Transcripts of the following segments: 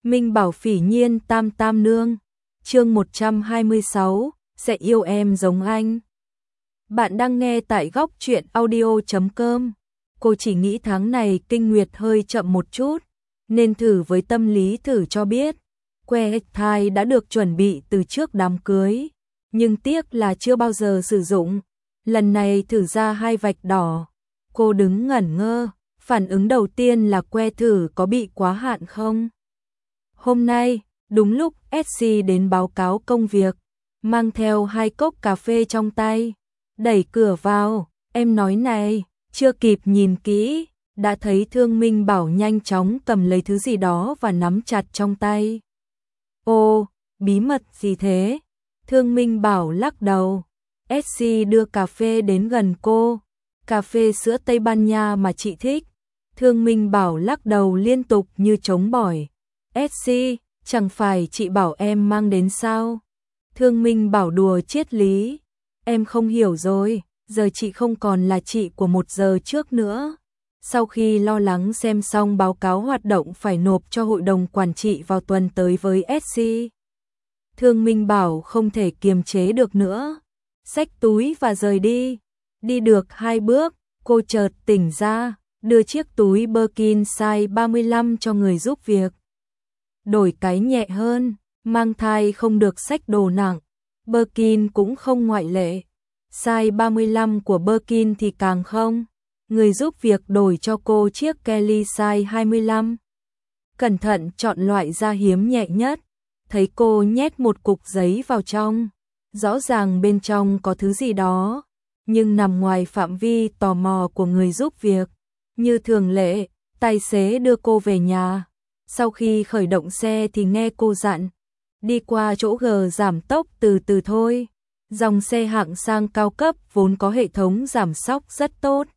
Minh Bảo Phỉ Nhiên Tam Tam Nương, chương 126, sẽ yêu em giống anh. Bạn đang nghe tại góc truyện audio.com. Cô chỉ nghĩ tháng này kinh nguyệt hơi chậm một chút, nên thử với tâm lý thử cho biết. Que thai đã được chuẩn bị từ trước đám cưới, nhưng tiếc là chưa bao giờ sử dụng. Lần này thử ra 2 vạch đỏ. Cô đứng ngẩn ngơ, phản ứng đầu tiên là que thử có bị quá hạn không? Hôm nay, đúng lúc SC đến báo cáo công việc, mang theo 2 cốc cà phê trong tay, đẩy cửa vào, em nói này, chưa kịp nhìn kỹ, đã thấy Thương Minh Bảo nhanh chóng cầm lấy thứ gì đó và nắm chặt trong tay. Ô, bí mật gì thế? Thương Minh Bảo lắc đầu. SC đưa cà phê đến gần cô, cà phê sữa Tây Ban Nha mà chị thích. Thương Minh Bảo lắc đầu liên tục như trống bỏi. SC, chẳng phải chị bảo em mang đến sao? Thương Minh Bảo đùa triết lý. Em không hiểu rồi, giờ chị không còn là chị của 1 giờ trước nữa. Sau khi lo lắng xem xong báo cáo hoạt động phải nộp cho hội đồng quản trị vào tuần tới với SC, Thương Minh Bảo không thể kiềm chế được nữa, xách túi và rời đi. Đi được 2 bước, cô chợt tỉnh ra, đưa chiếc túi Birkin size 35 cho người giúp việc. Đổi cái nhẹ hơn, mang thai không được xách đồ nặng, Birkin cũng không ngoại lệ. Size 35 của Birkin thì càng không. Người giúp việc đổi cho cô chiếc Kelly size 25. Cẩn thận chọn loại da hiếm nhẹ nhất, thấy cô nhét một cục giấy vào trong. Rõ ràng bên trong có thứ gì đó, nhưng nằm ngoài phạm vi tò mò của người giúp việc. Như thường lệ, tài xế đưa cô về nhà. Sau khi khởi động xe thì nghe cô dặn, đi qua chỗ G giảm tốc từ từ thôi. Dòng xe hạng sang cao cấp vốn có hệ thống giảm xóc rất tốt.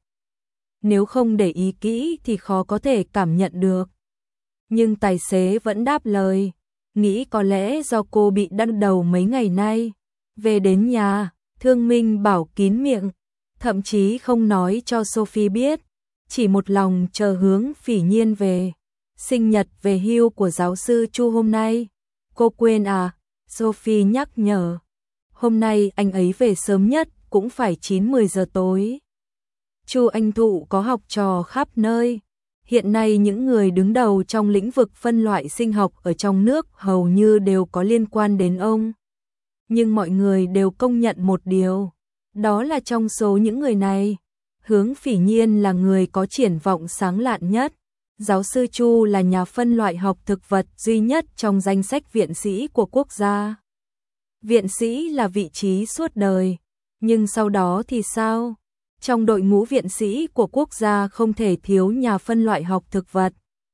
Nếu không để ý kỹ thì khó có thể cảm nhận được. Nhưng tài xế vẫn đáp lời, nghĩ có lẽ do cô bị đau đầu mấy ngày nay. Về đến nhà, Thương Minh Bảo kín miệng, thậm chí không nói cho Sophie biết, chỉ một lòng chờ Hướng Phỉ Nhiên về. Sinh nhật về hưu của giáo sư Chu hôm nay. Cô quên à? Sophie nhắc nhở. Hôm nay anh ấy về sớm nhất cũng phải 9-10 giờ tối. Chu Anh Thụ có học trò khắp nơi. Hiện nay những người đứng đầu trong lĩnh vực phân loại sinh học ở trong nước hầu như đều có liên quan đến ông. Nhưng mọi người đều công nhận một điều, đó là trong số những người này, Hướng Phỉ Nhiên là người có triển vọng sáng lạn nhất. Giáo sư Chu là nhà phân loại học thực vật duy nhất trong danh sách viện sĩ của quốc gia. Viện sĩ là vị trí suốt đời, nhưng sau đó thì sao? Trong đội ngũ viện sĩ của quốc gia không thể thiếu nhà phân loại học thực vật.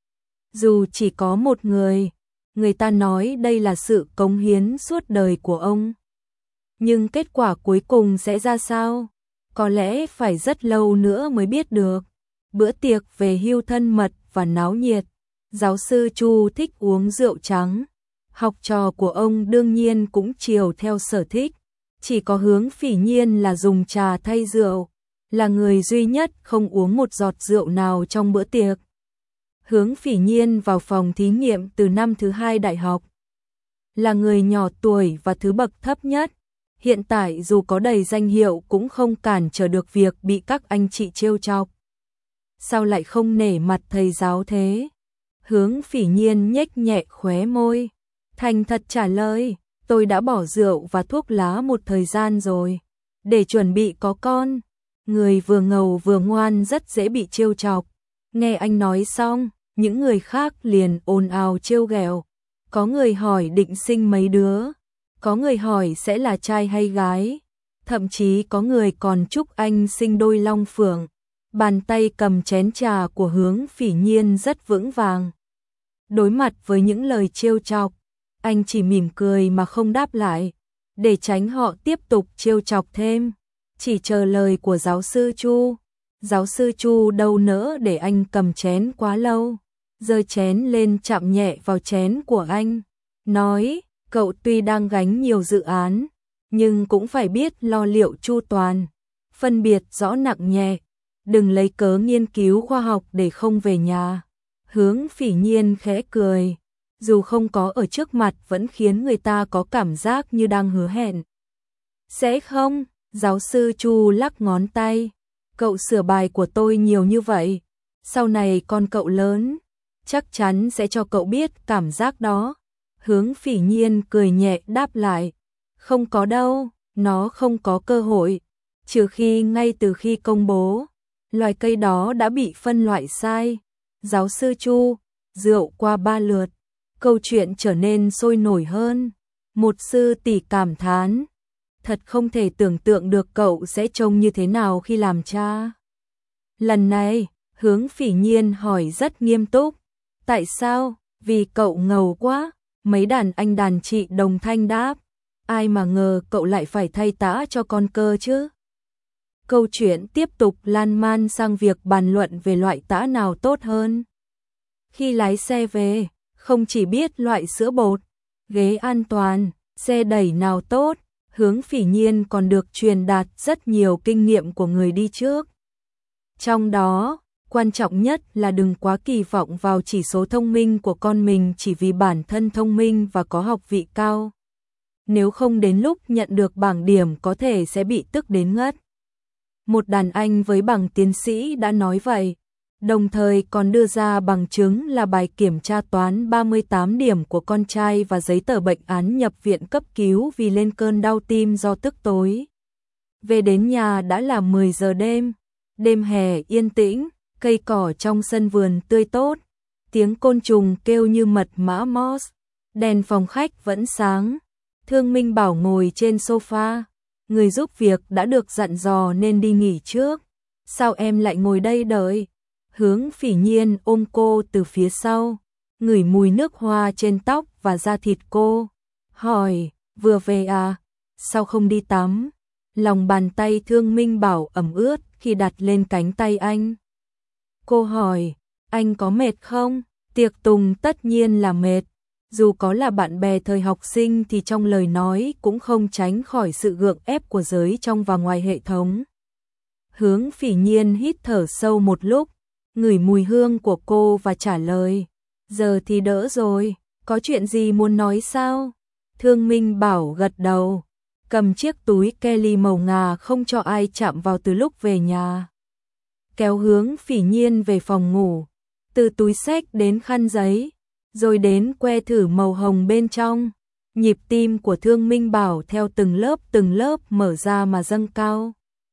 Dù chỉ có một người, người ta nói đây là sự cống hiến suốt đời của ông. Nhưng kết quả cuối cùng sẽ ra sao? Có lẽ phải rất lâu nữa mới biết được. Bữa tiệc về hưu thân mật và náo nhiệt. Giáo sư Chu thích uống rượu trắng. Học trò của ông đương nhiên cũng chiều theo sở thích. Chỉ có Hướng Phỉ Nhiên là dùng trà thay rượu, là người duy nhất không uống một giọt rượu nào trong bữa tiệc. Hướng Phỉ Nhiên vào phòng thí nghiệm từ năm thứ 2 đại học. Là người nhỏ tuổi và thứ bậc thấp nhất. Hiện tại dù có đầy danh hiệu cũng không cản trở được việc bị các anh chị trêu chọc. Sao lại không nể mặt thầy giáo thế? Hướng Phỉ Nhiên nhếch nhẹ khóe môi, thành thật trả lời, tôi đã bỏ rượu và thuốc lá một thời gian rồi, để chuẩn bị có con. Người vừa ngầu vừa ngoan rất dễ bị trêu chọc. Nghe anh nói xong, những người khác liền ồn ào trêu ghẹo. Có người hỏi định sinh mấy đứa, có người hỏi sẽ là trai hay gái, thậm chí có người còn chúc anh sinh đôi long phượng. Bàn tay cầm chén trà của Hướng Phỉ Nhiên rất vững vàng. Đối mặt với những lời trêu chọc, anh chỉ mỉm cười mà không đáp lại, để tránh họ tiếp tục trêu chọc thêm. Chỉ chờ lời của giáo sư Chu. Giáo sư Chu đâu nỡ để anh cầm chén quá lâu, giơ chén lên chạm nhẹ vào chén của anh, nói, cậu tuy đang gánh nhiều dự án, nhưng cũng phải biết lo liệu chu toàn, phân biệt rõ nặng nhẹ, đừng lấy cớ nghiên cứu khoa học để không về nhà. Hướng Phỉ Nhiên khẽ cười, dù không có ở trước mặt vẫn khiến người ta có cảm giác như đang hứa hẹn. Sẽ không, giáo sư Chu lắc ngón tay. Cậu sửa bài của tôi nhiều như vậy, sau này con cậu lớn, chắc chắn sẽ cho cậu biết cảm giác đó. Hướng Phỉ Nhiên cười nhẹ đáp lại. Không có đâu, nó không có cơ hội, trừ khi ngay từ khi công bố, loài cây đó đã bị phân loại sai. Giáo sư Chu, rượu qua 3 lượt, câu chuyện trở nên sôi nổi hơn. Một sư tỷ cảm thán, thật không thể tưởng tượng được cậu sẽ trông như thế nào khi làm cha. Lần này, Hướng Phỉ Nhiên hỏi rất nghiêm túc. Tại sao? Vì cậu ngầu quá. Mấy đàn anh đàn chị đồng thanh đáp. Ai mà ngờ cậu lại phải thay tã cho con cơ chứ? Câu chuyện tiếp tục lan man sang việc bàn luận về loại tã nào tốt hơn. Khi lái xe về, không chỉ biết loại sữa bột, ghế an toàn, xe đẩy nào tốt, Hướng Phỉ Nhiên còn được truyền đạt rất nhiều kinh nghiệm của người đi trước. Trong đó, quan trọng nhất là đừng quá kỳ vọng vào chỉ số thông minh của con mình chỉ vì bản thân thông minh và có học vị cao. Nếu không đến lúc nhận được bảng điểm có thể sẽ bị tức đến ngất. Một đàn anh với bằng tiến sĩ đã nói vậy, đồng thời còn đưa ra bằng chứng là bài kiểm tra toán 38 điểm của con trai và giấy tờ bệnh án nhập viện cấp cứu vì lên cơn đau tim do tức tối. Về đến nhà đã là 10 giờ đêm, đêm hè yên tĩnh, cây cỏ trong sân vườn tươi tốt, tiếng côn trùng kêu như mật mã Morse, đèn phòng khách vẫn sáng. Thương Minh Bảo ngồi trên sofa, người giúp việc đã được dặn dò nên đi nghỉ trước. Sao em lại ngồi đây đợi? Hướng Phỉ Nhiên ôm cô từ phía sau, ngửi mùi nước hoa trên tóc và da thịt cô. Hỏi, vừa về à? Sao không đi tắm? Lòng bàn tay Thương Minh Bảo ẩm ướt khi đặt lên cánh tay anh. Cô hỏi, anh có mệt không? Tiệc tùng tất nhiên là mệt. Dù có là bạn bè thời học sinh thì trong lời nói cũng không tránh khỏi sự gượng ép của giới trong và ngoài hệ thống. Hướng Phỉ Nhiên hít thở sâu một lúc, ngửi mùi hương của cô và trả lời. Giờ thì đỡ rồi, có chuyện gì muốn nói sao? Thương Minh Bảo gật đầu, cầm chiếc túi Kelly màu ngà không cho ai chạm vào từ lúc về nhà. Kéo Hướng Phỉ Nhiên về phòng ngủ, từ túi xách đến khăn giấy, rồi đến que thử màu hồng bên trong. Nhịp tim của Thương Minh Bảo theo từng lớp mở ra mà dâng cao.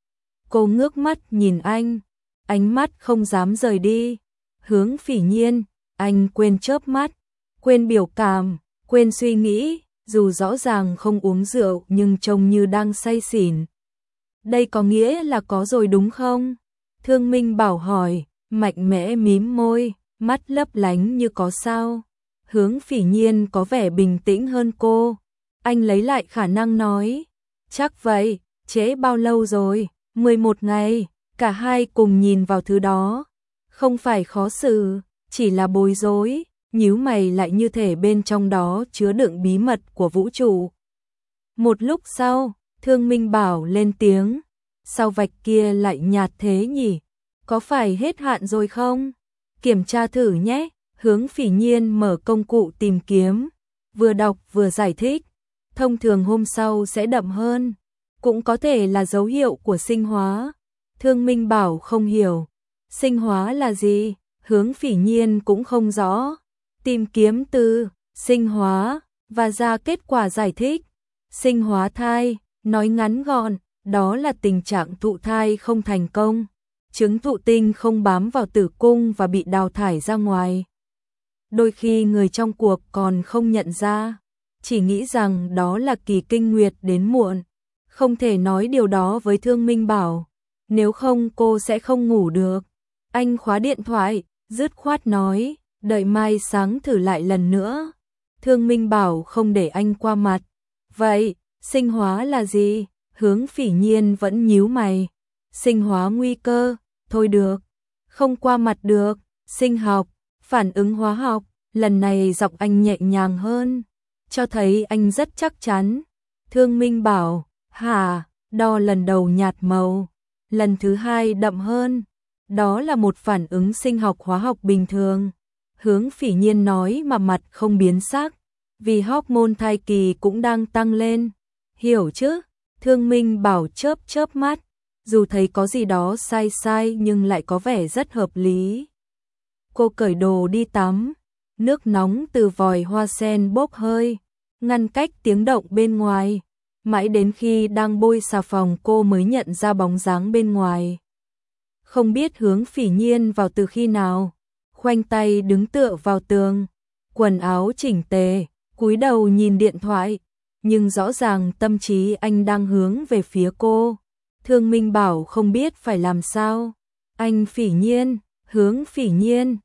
Cô ngước mắt nhìn anh, ánh mắt không dám rời đi. Hướng Phỉ Nhiên, anh quên chớp mắt, quên biểu cảm, quên suy nghĩ, dù rõ ràng không uống rượu nhưng trông như đang say xỉn. Đây có nghĩa là có rồi đúng không? Thương Minh Bảo hỏi, mạnh mẽ mím môi, mắt lấp lánh như có sao. Hướng Phỉ Nhiên có vẻ bình tĩnh hơn cô. Anh lấy lại khả năng nói, chắc vậy, trễ bao lâu rồi? 11 ngày. Cả hai cùng nhìn vào thứ đó. Không phải khó xử, chỉ là bối rối, nhíu mày lại như thể bên trong đó chứa đựng bí mật của vũ trụ. Một lúc sau, Thương Minh Bảo lên tiếng, sao vạch kia lại nhạt thế nhỉ? Có phải hết hạn rồi không? Kiểm tra thử nhé. Hướng Phỉ Nhiên mở công cụ tìm kiếm, vừa đọc vừa giải thích. Thông thường hôm sau sẽ đậm hơn, cũng có thể là dấu hiệu của sinh hóa. Thương Minh Bảo không hiểu, sinh hóa là gì? Hướng Phỉ Nhiên cũng không rõ. Tìm kiếm từ sinh hóa và ra kết quả giải thích. Sinh hóa thai, nói ngắn gọn, đó là tình trạng thụ thai không thành công, trứng thụ tinh không bám vào tử cung và bị đào thải ra ngoài. Đôi khi người trong cuộc còn không nhận ra, chỉ nghĩ rằng đó là kỳ kinh nguyệt đến muộn. Không thể nói điều đó với Thương Minh Bảo, nếu không cô sẽ không ngủ được. Anh khóa điện thoại, dứt khoát nói, đợi mai sáng thử lại lần nữa. Thương Minh Bảo không để anh qua mặt. Vậy, sinh hóa là gì? Hướng Phỉ Nhiên vẫn nhíu mày. Sinh hóa nguy cơ, thôi được. Không qua mặt được, sinh học, phản ứng hóa học. Lần này giọng anh nhẹ nhàng hơn, cho thấy anh rất chắc chắn. Thương Minh Bảo, hả, đo lần đầu nhạt màu, lần thứ hai đậm hơn. Đó là một phản ứng sinh học hóa học bình thường. Hướng Phỉ Nhiên nói mà mặt không biến sắc, vì hormone thai kỳ cũng đang tăng lên. Hiểu chứ? Thương Minh Bảo chớp chớp mắt, dù thấy có gì đó sai sai nhưng lại có vẻ rất hợp lý. Cô cởi đồ đi tắm, nước nóng từ vòi hoa sen bốc hơi, ngăn cách tiếng động bên ngoài. Mãi đến khi đang bôi xà phòng cô mới nhận ra bóng dáng bên ngoài. Không biết Hướng Phỉ Nhiên vào từ khi nào, khoanh tay đứng tựa vào tường, quần áo chỉnh tề, cúi đầu nhìn điện thoại, nhưng rõ ràng tâm trí anh đang hướng về phía cô. Thương Minh Bảo không biết phải làm sao. Anh Phỉ Nhiên, Hướng Phỉ Nhiên,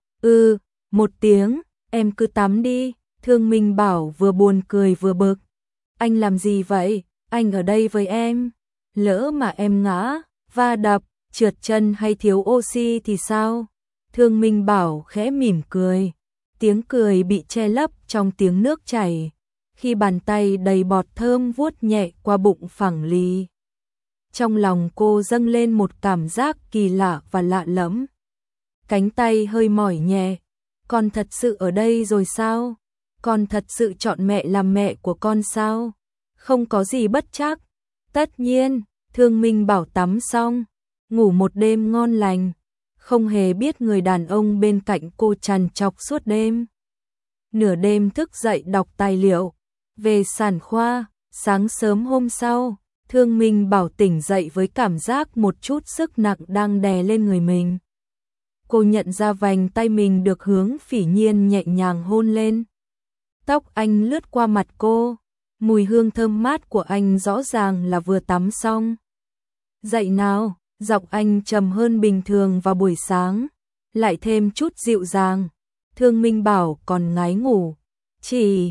một tiếng, em cứ tắm đi. Thương Minh Bảo vừa buồn cười vừa bực. Anh làm gì vậy? Anh ở đây với em. Lỡ mà em ngã, va đập, trượt chân hay thiếu oxy thì sao? Thương Minh Bảo khẽ mỉm cười. Tiếng cười bị che lấp trong tiếng nước chảy, khi bàn tay đầy bọt thơm vuốt nhẹ qua bụng phẳng lì. Trong lòng cô dâng lên một cảm giác kỳ lạ và lạ lẫm. Cánh tay hơi mỏi nhẹ. Con thật sự ở đây rồi sao? Con thật sự chọn mẹ làm mẹ của con sao? Không có gì bất trắc. Tất nhiên, Thương Minh Bảo tắm xong, ngủ một đêm ngon lành, không hề biết người đàn ông bên cạnh cô trằn trọc suốt đêm. Nửa đêm thức dậy đọc tài liệu về sản khoa, sáng sớm hôm sau, Thương Minh Bảo tỉnh dậy với cảm giác một chút sức nặng đang đè lên người mình. Cô nhận ra vành tay mình được Hướng Phỉ Nhiên nhẹ nhàng hôn lên. Tóc anh lướt qua mặt cô, mùi hương thơm mát của anh rõ ràng là vừa tắm xong. Dậy nào, giọng anh trầm hơn bình thường vào buổi sáng, lại thêm chút dịu dàng. Thương Minh Bảo còn ngái ngủ, chỉ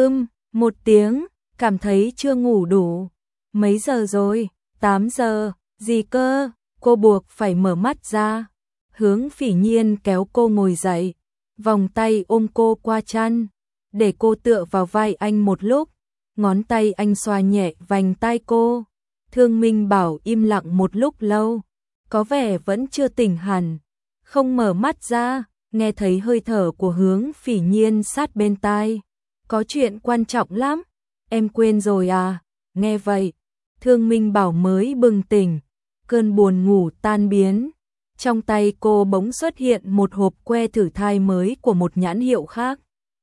một tiếng, cảm thấy chưa ngủ đủ. Mấy giờ rồi? 8 giờ, gì cơ? Cô buộc phải mở mắt ra. Hướng Phỉ Nhiên kéo cô ngồi dậy, vòng tay ôm cô qua chăn, để cô tựa vào vai anh một lúc, ngón tay anh xoa nhẹ vành tai cô. Thương Minh Bảo im lặng một lúc lâu, có vẻ vẫn chưa tỉnh hẳn, không mở mắt ra, nghe thấy hơi thở của Hướng Phỉ Nhiên sát bên tai. Có chuyện quan trọng lắm, em quên rồi à? Nghe vậy, Thương Minh Bảo mới bừng tỉnh, cơn buồn ngủ tan biến. Trong tay cô bỗng xuất hiện một hộp que thử thai mới của một nhãn hiệu khác.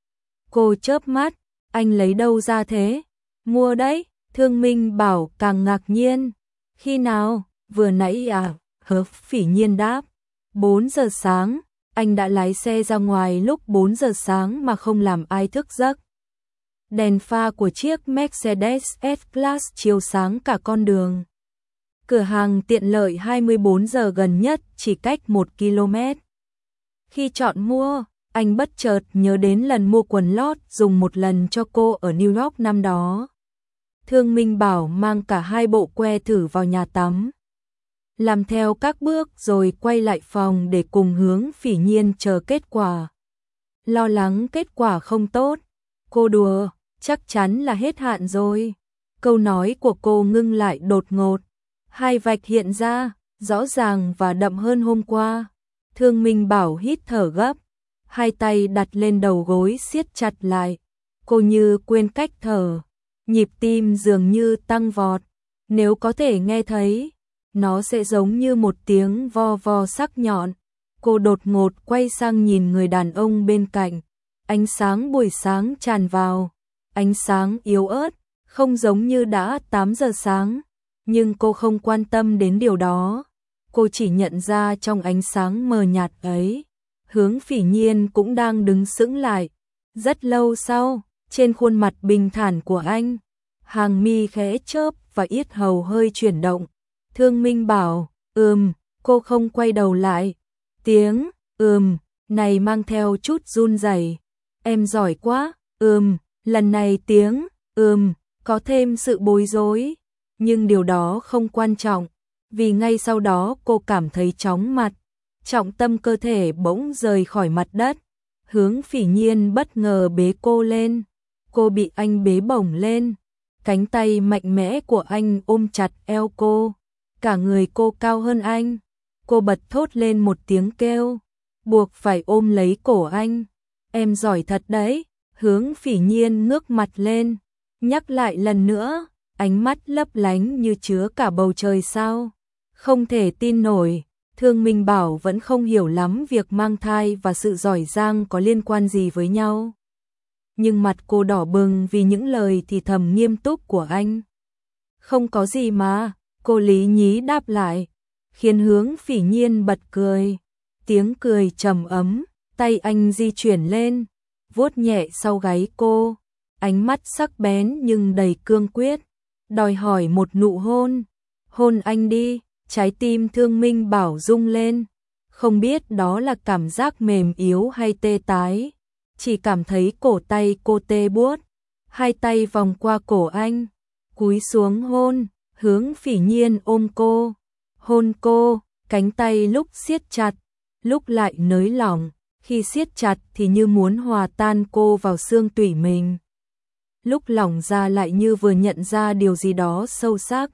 Cô chớp mắt, anh lấy đâu ra thế? Mua đấy. Thương Minh Bảo càng ngạc nhiên. Khi nào? Vừa nãy à? Hướng Phỉ Nhiên đáp. 4 giờ sáng, anh đã lái xe ra ngoài lúc 4 giờ sáng mà không làm ai thức giấc. Đèn pha của chiếc Mercedes S-Class chiếu sáng cả con đường. Cửa hàng tiện lợi 24 giờ gần nhất chỉ cách 1 km. Khi chọn mua, anh bất chợt nhớ đến lần mua quần lót dùng một lần cho cô ở New York năm đó. Thương Minh Bảo mang cả hai bộ que thử vào nhà tắm, làm theo các bước rồi quay lại phòng để cùng Hướng Phỉ Nhiên chờ kết quả. Lo lắng kết quả không tốt, cô đùa, chắc chắn là hết hạn rồi. Câu nói của cô ngưng lại đột ngột, hai vạch hiện ra, rõ ràng và đậm hơn hôm qua. Thương Minh Bảo hít thở gấp, hai tay đặt lên đầu gối siết chặt lại. Cô như quên cách thở, nhịp tim dường như tăng vọt. Nếu có thể nghe thấy, nó sẽ giống như một tiếng vo vo sắc nhọn. Cô đột ngột quay sang nhìn người đàn ông bên cạnh. Ánh sáng buổi sáng tràn vào, ánh sáng yếu ớt, không giống như đã 8 giờ sáng. Nhưng cô không quan tâm đến điều đó. Cô chỉ nhận ra trong ánh sáng mờ nhạt ấy, Hướng Phỉ Nhiên cũng đang đứng sững lại. Rất lâu sau, trên khuôn mặt bình thản của anh, hàng mi khẽ chớp và yết hầu hơi chuyển động. Thương Minh Bảo, cô không quay đầu lại. Tiếng này mang theo chút run rẩy. Em giỏi quá, lần này tiếng có thêm sự bối rối. Nhưng điều đó không quan trọng, vì ngay sau đó cô cảm thấy chóng mặt, trọng tâm cơ thể bỗng rời khỏi mặt đất. Hướng Phỉ Nhiên bất ngờ bế cô lên, cô bị anh bế bổng lên, cánh tay mạnh mẽ của anh ôm chặt eo cô, cả người cô cao hơn anh. Cô bật thốt lên một tiếng kêu, buộc phải ôm lấy cổ anh. em giỏi thật đấy. Hướng Phỉ Nhiên ngước mặt lên, nhắc lại lần nữa, ánh mắt lấp lánh như chứa cả bầu trời sao. Không thể tin nổi, Thương Minh Bảo vẫn không hiểu lắm việc mang thai và sự giỏi giang có liên quan gì với nhau. Nhưng mặt cô đỏ bừng vì những lời thì thầm nghiêm túc của anh. Không có gì mà, cô lý nhí đáp lại, khiến Hướng Phỉ Nhiên bật cười. Tiếng cười trầm ấm, tay anh di chuyển lên, vuốt nhẹ sau gáy cô, ánh mắt sắc bén nhưng đầy cương quyết, đòi hỏi một nụ hôn. Hôn anh đi, trái tim Thương Minh Bảo rung lên, không biết đó là cảm giác mềm yếu hay tê tái, chỉ cảm thấy cổ tay cô tê buốt, hai tay vòng qua cổ anh, cúi xuống hôn. Hướng Phỉ Nhiên ôm cô, hôn cô, cánh tay lúc siết chặt, lúc lại nới lỏng, khi siết chặt thì như muốn hòa tan cô vào xương tủy mình, lúc lỏng ra lại như vừa nhận ra điều gì đó sâu sắc,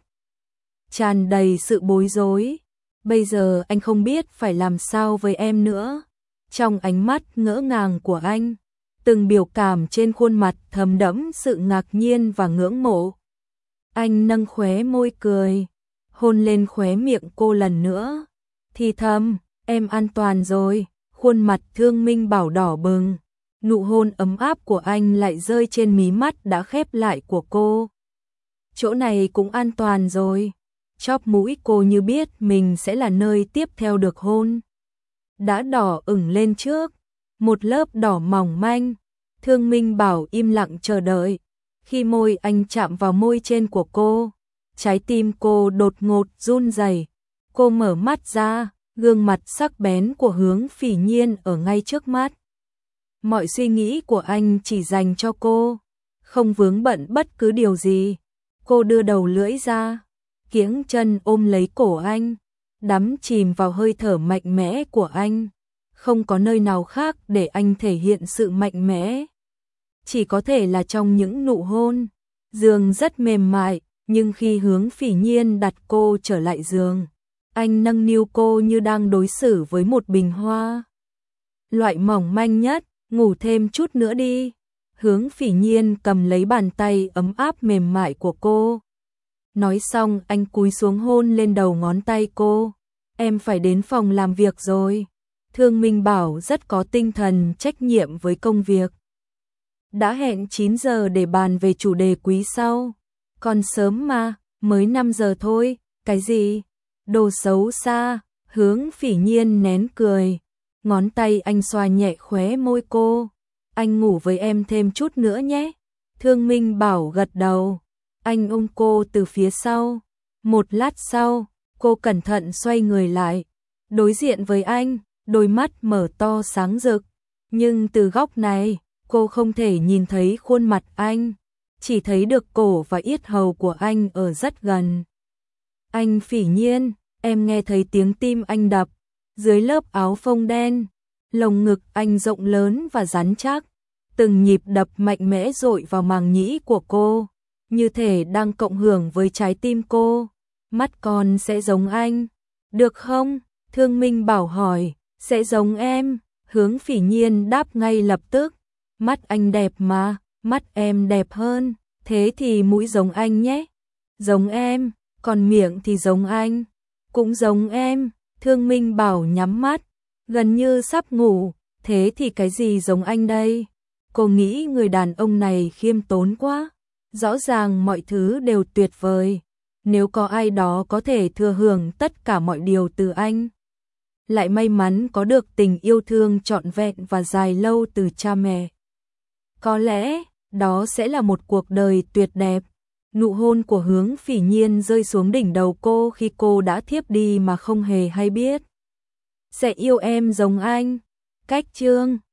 tràn đầy sự bối rối. Bây giờ anh không biết phải làm sao với em nữa. Trong ánh mắt ngỡ ngàng của anh, từng biểu cảm trên khuôn mặt thấm đẫm sự ngạc nhiên và ngưỡng mộ. Anh nâng khóe môi cười, hôn lên khóe miệng cô lần nữa, thì thầm, em an toàn rồi. Khuôn mặt Thương Minh Bảo đỏ bừng, nụ hôn ấm áp của anh lại rơi trên mí mắt đã khép lại của cô. Chỗ này cũng an toàn rồi. Chóp mũi cô như biết mình sẽ là nơi tiếp theo được hôn. Đã đỏ ửng lên trước, một lớp đỏ mỏng manh. Thương Minh Bảo im lặng chờ đợi. Khi môi anh chạm vào môi trên của cô, trái tim cô đột ngột run rẩy. Cô mở mắt ra, gương mặt sắc bén của Hướng Phỉ Nhiên ở ngay trước mắt. Mọi suy nghĩ của anh chỉ dành cho cô, không vướng bận bất cứ điều gì. Cô đưa đầu lưỡi ra, kiếng chân ôm lấy cổ anh, đắm chìm vào hơi thở mạnh mẽ của anh. Không có nơi nào khác để anh thể hiện sự mạnh mẽ, chỉ có thể là trong những nụ hôn. Giường rất mềm mại, nhưng khi Hướng Phỉ Nhiên đặt cô trở lại giường, anh nâng niu cô như đang đối xử với một bình hoa. Loại mỏng manh nhất, ngủ thêm chút nữa đi. Hướng Phỉ Nhiên cầm lấy bàn tay ấm áp mềm mại của cô. Nói xong anh cúi xuống hôn lên đầu ngón tay cô. Em phải đến phòng làm việc rồi. Thương Minh Bảo rất có tinh thần trách nhiệm với công việc. Đã hẹn 9 giờ để bàn về chủ đề quý sau. Còn sớm mà, mới 5 giờ thôi, cái gì? Đồ xấu xa. Hướng Phỉ Nhiên nén cười, ngón tay anh xoa nhẹ khóe môi cô. Anh ngủ với em thêm chút nữa nhé. Thương Minh Bảo gật đầu. Anh ôm cô từ phía sau. Một lát sau, cô cẩn thận xoay người lại, đối diện với anh, đôi mắt mở to sáng rực. Nhưng từ góc này, cô không thể nhìn thấy khuôn mặt anh, chỉ thấy được cổ và yết hầu của anh ở rất gần. Anh Phỉ Nhiên, em nghe thấy tiếng tim anh đập, dưới lớp áo phông đen, lồng ngực anh rộng lớn và rắn chắc, từng nhịp đập mạnh mẽ dội vào màng nhĩ của cô, như thể đang cộng hưởng với trái tim cô. Mắt con sẽ giống anh, được không? Thương Minh Bảo hỏi. Sẽ giống em. Hướng Phỉ Nhiên đáp ngay lập tức. Mắt anh đẹp mà, mắt em đẹp hơn, thế thì mũi giống anh nhé. Giống em, còn miệng thì giống anh, cũng giống em. Thương Minh Bảo nhắm mắt, gần như sắp ngủ. Thế thì cái gì giống anh đây? Cô nghĩ người đàn ông này khiêm tốn quá. Rõ ràng mọi thứ đều tuyệt vời. Nếu có ai đó có thể thừa hưởng tất cả mọi điều từ anh, lại may mắn có được tình yêu thương trọn vẹn và dài lâu từ cha mẹ, có lẽ đó sẽ là một cuộc đời tuyệt đẹp. Nụ hôn của Hướng Phỉ Nhiên rơi xuống đỉnh đầu cô khi cô đã thiếp đi mà không hề hay biết. Sẽ yêu em giống anh. Cách chương